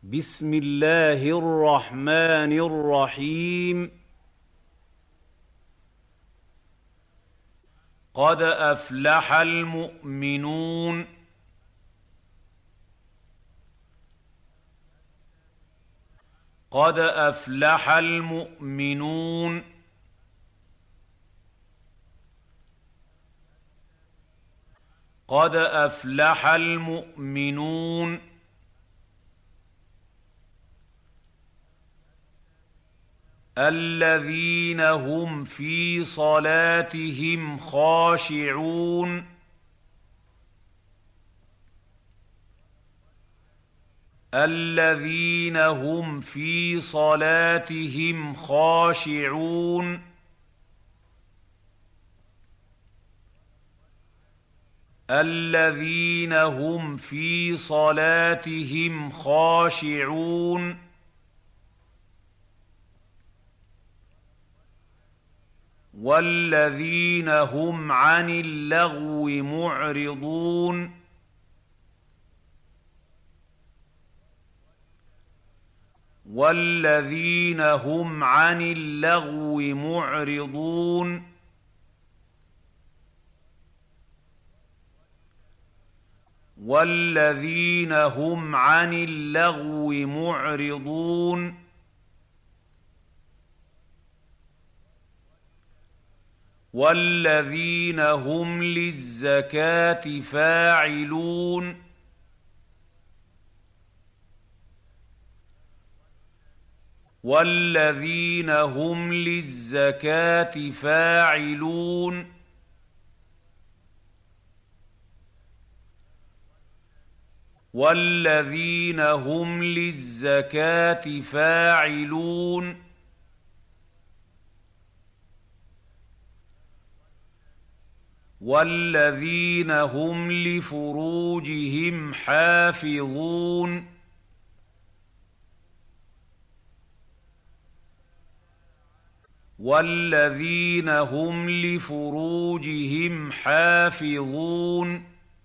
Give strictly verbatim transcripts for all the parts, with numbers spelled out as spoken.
بسم الله الرحمن الرحيم. قد أفلح المؤمنون. قد أفلح المؤمنون. قد أفلح المؤمنون. الذين هم في صلاتهم خاشعون. الذين هم في صلاتهم خاشعون. الذين هم في صلاتهم خاشعون. والذين هم عن اللغو معرضون. والذين هم عن اللغو معرضون. والذين هم عن اللغو معرضون. والذين هم للزكاة فاعلون. والذين هم للزكاة فاعلون. والذين هم للزكاة فاعلون. والذين هم لفروجهم حافظون. والذين هم لفروجهم حافظون.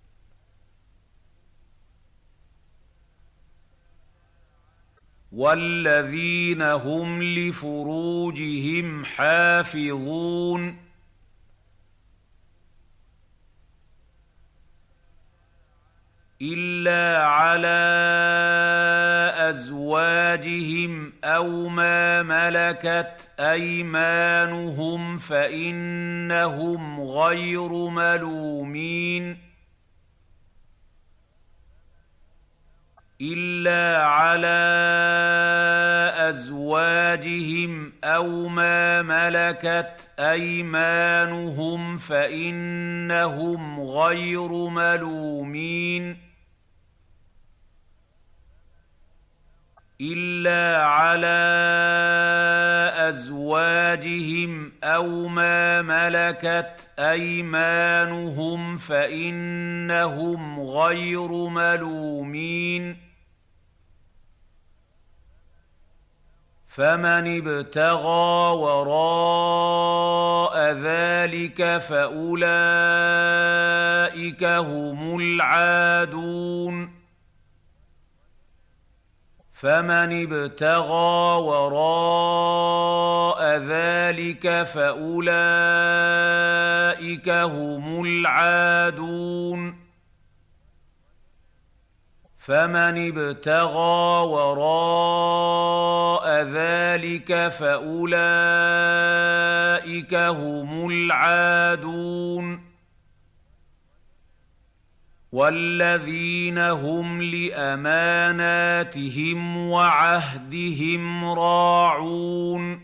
والذين هم لفروجهم حافظون. إلا على أزواجهم أو ما ملكت أيمانهم فإنهم غير ملومين. إلا على أزواجهم أو ما ملكت أيمانهم فإنهم غير ملومين. إلا على أزواجهم أو ما ملكت أيمانهم فإنهم غير ملومين. فمن ابتغى وراء ذلك فأولئك هم العادون. فمن ابتغى وراء ذلك فأولئك هم العادون. فمن ابتغى وراء ذلك فأولئك هم العادون. والذين هم لأماناتهم وعهدهم راعون.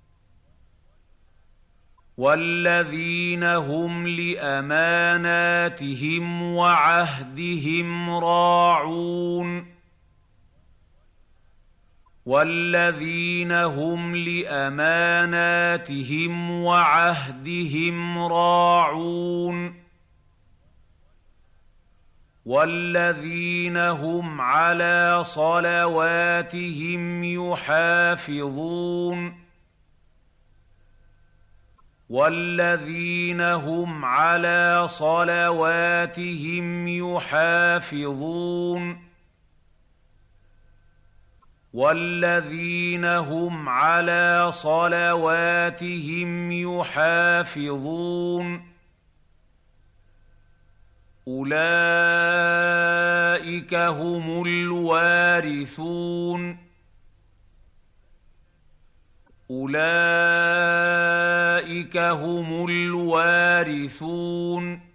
والذين هم لأماناتهم وعهدهم راعون. والذين هم لأماناتهم وعهدهم راعون. والذين هم على صلواتهم يحافظون. والذين هم على صلواتهم يحافظون. والذين هم على صلواتهم يحافظون أولئك هم الوارثون أولئك هم الوارثون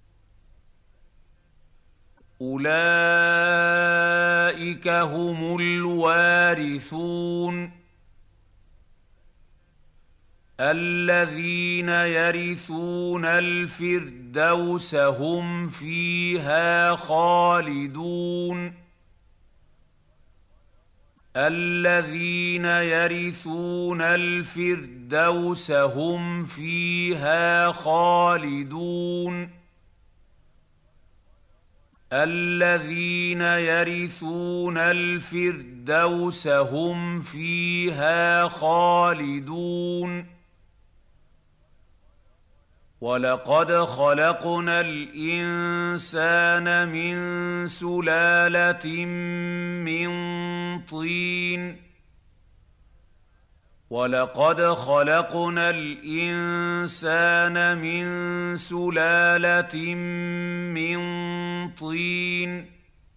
أولئك هم الوارثون الذين يرثون الفردوس هم فيها خالدون الذين يرثون الفردوس هم فيها خالدون الذين يرثون الفردوس هم فيها خالدون ولقد خلقنا الإنسان من سلالة من طين ولقد خلقنا الإنسان من سلالة من طين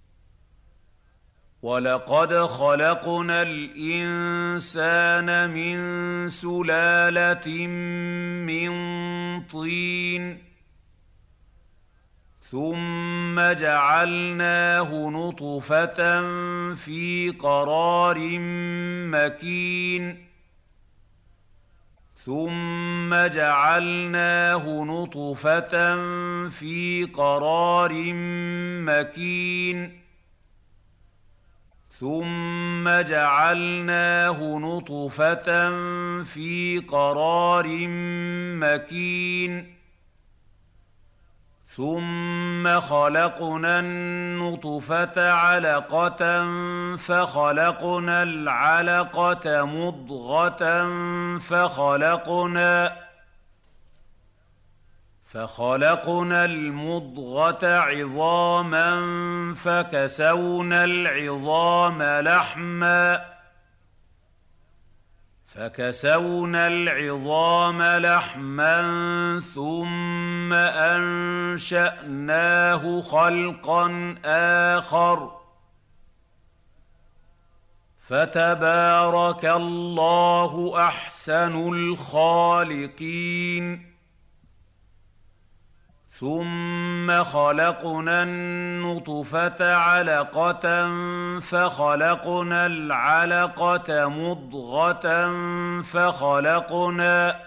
ولقد خلقنا الإنسان من سلالة من طين ثم جعلناه نطفة في قرار مكين ثم جعلناه نطفة في قرار مكين ثم جعلناه نطفة في قرار مكين ثم خلقنا النطفة علقة فخلقنا العلقة مضغة فخلقنا فخلقنا المضغة عظاما فكسونا العظام لحما فكسونا العظام لحما ثم أنشأناه خلقا آخر فتبارك الله أحسن الخالقين ثم خلقنا النطفة علقة فخلقنا العلقة مضغة فخلقنا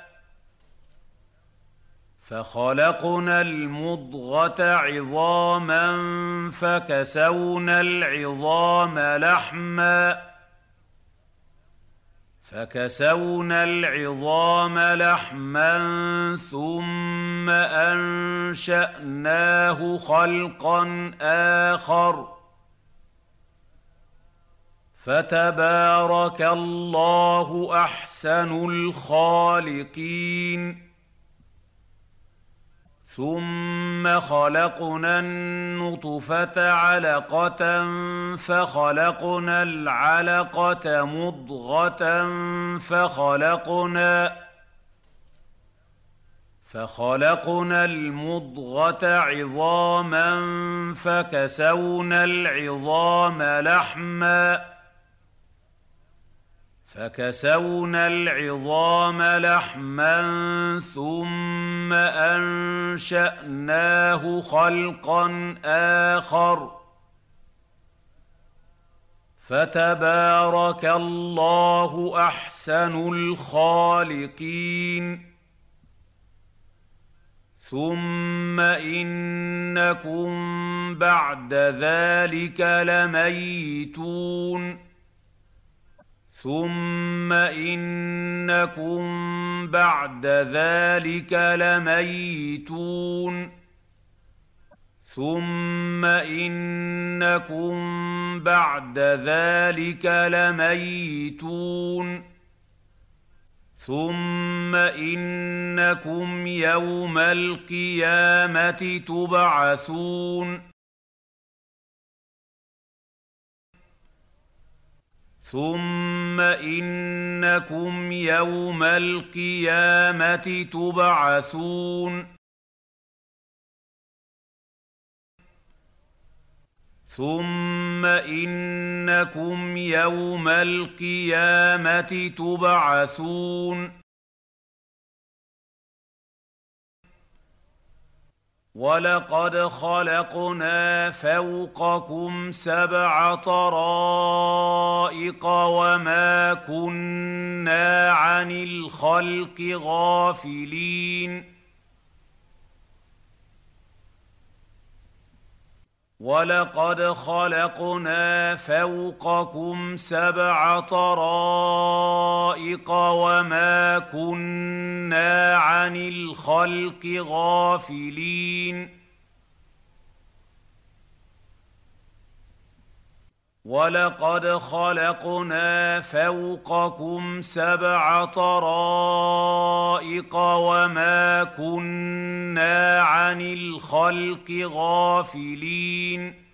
فخلقنا المضغة عظاما فكسونا العظام لحما فكسونا العظام لحما ثم أنشأناه خلقا آخر فتبارك الله أحسن الخالقين ثم خلقنا النطفة علقة فخلقنا العلقة مضغة فخلقنا فخلقنا المضغة عظاما فكسونا العظام لحما فكسونا العظام لحما ثم أنشأناه خلقا آخر فتبارك الله أحسن الخالقين ثم إنكم بعد ذلك لميتون ثم إنكم بعد ذلك لميتون ثم إنكم بعد ذلك لميتون ثم إنكم يوم القيامة تبعثون ثم إنكم يوم القيامة تبعثون ثم إنكم يوم القيامة تبعثون وَلَقَدْ خَلَقْنَا فَوْقَكُمْ سَبْعَ طَرَائِقَ وَمَا كُنَّا عَنِ الْخَلْقِ غَافِلِينَ وَلَقَدْ خَلَقْنَا فَوْقَكُمْ سَبْعَ طَرَائِقَ وَمَا كُنَّا عَنِ الْخَلْقِ غَافِلِينَ وَلَقَدْ خَلَقْنَا فَوْقَكُمْ سَبْعَ طَرَائِقَ وَمَا كُنَّا عَنِ الْخَلْقِ غَافِلِينَ